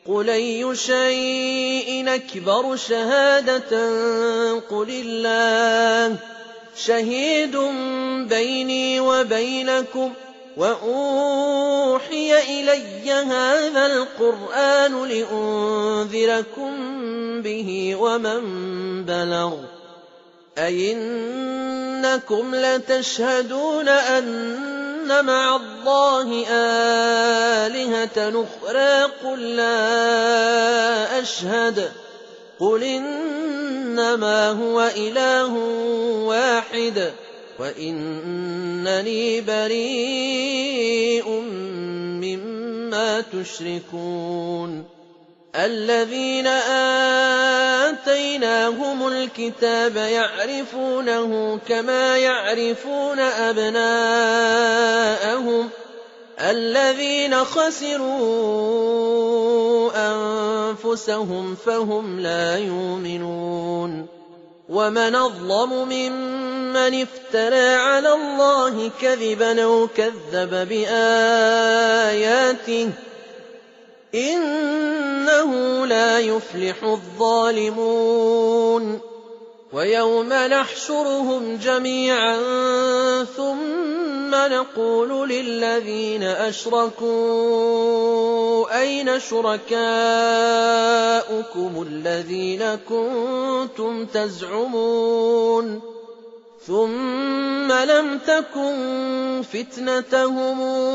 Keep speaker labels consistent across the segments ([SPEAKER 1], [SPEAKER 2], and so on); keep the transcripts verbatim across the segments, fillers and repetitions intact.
[SPEAKER 1] قُلْ أَيُّ شَيْءٍ أَكْبَرُ شَهَادَةً قُلِ اللَّهُ شَهِيدٌ بَيْنِي وَبَيْنَكُمْ وَأُوحِيَ إِلَيَّ هَٰذَا الْقُرْآنُ لِأُنذِرَكُم بِهِ وَمَن بَلَغَ أَئِنَّكُمْ لَتَشْهَدُونَ أَنَّ مَعَ اللَّهِ آلِهَةً أُخْرَىٰ قُل لَّا أَشْهَدُ قُلْ إِنَّمَا هُوَ إِلَٰهٌ وَاحِدٌ وَإِنَّنِي بَرِيءٌ مِّمَّا تُشْرِكُونَ الَّذِينَ آتَيْنَاهُمُ الْكِتَابَ يَعْرِفُونَهُ كَمَا يَعْرِفُونَ أَبْنَاءَهُمُ الَّذِينَ خَسِرُوا أَنفُسَهُمْ فَهُمْ لَا يُؤْمِنُونَ وَمَنْ أَظْلَمُ مِمَّنِ افْتَرَىٰ عَلَى اللَّهِ كَذِبًا أَوْ كَذَّبَ بِآيَاتِهِ ۚ إِنَّهُ لَا يُفْلِحُ الظَّالِمُونَ وَيَوْمَ نَحْشُرُهُمْ جَمِيعًا ثُمَّ نَقُولُ لِلَّذِينَ أَشْرَكُوا أَيْنَ شُرَكَاؤُكُمُ الَّذِينَ كُنتُمْ تَزْعُمُونَ ثُمَّ لَمْ تَكُن فِتْنَتَهُمْ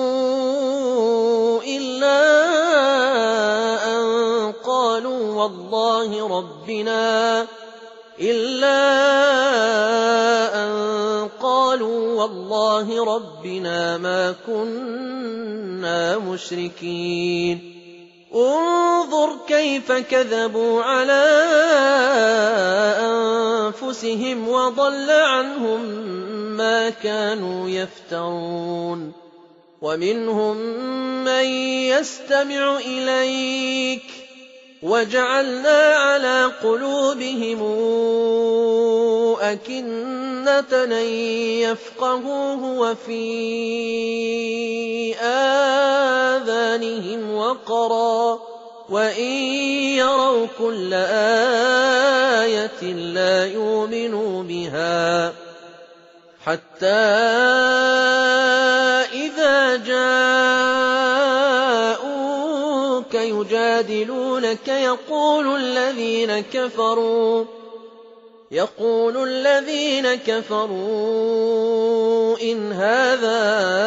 [SPEAKER 1] إِلَّا أَن قَالُوا وَاللَّهِ رَبِّنَا إِلَّا أَن قَالُوا وَاللَّهِ رَبِّنَا مَا كُنَّا مُشْرِكِينَ انظُرْ كَيْفَ كَذَبُوا عَلَىٰ أَنفُسِهِمْ وَضَلَّ عَنْهُم مَّا كَانُوا يَفْتَرُونَ وَمِنْهُم مَّن يَسْتَمِعُ إِلَيْكَ وَجَعَلْنَا عَلَىٰ قُلُوبِهِمْ أَكِنَّةً أَن يَفْقَهُوهُ وَفِي آذَانِهِمْ وَقْرًا وَإِن يَرَوْا كُلَّ آيَةٍ لَّا يُؤْمِنُوا بِهَا حَتَّىٰ إِذَا جَاءُوكَ يُجَادِلُونَكَ يَقُولُ الَّذِينَ كَفَرُوا يقول الذين كفروا إن هذا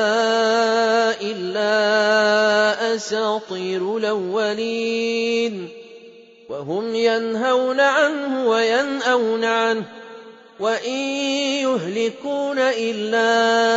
[SPEAKER 1] إلا أساطير الأولين وهم ينهون عنه وينأون عنه وإن يهلكون إلا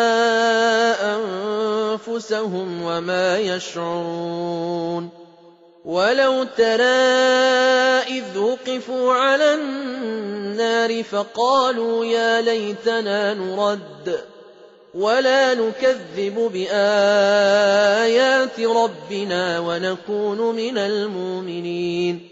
[SPEAKER 1] أنفسهم وما يشعرون ولو ترى إذ وقفوا على النار فقالوا يا ليتنا نرد ولا نكذب بآيات ربنا ونكون من المؤمنين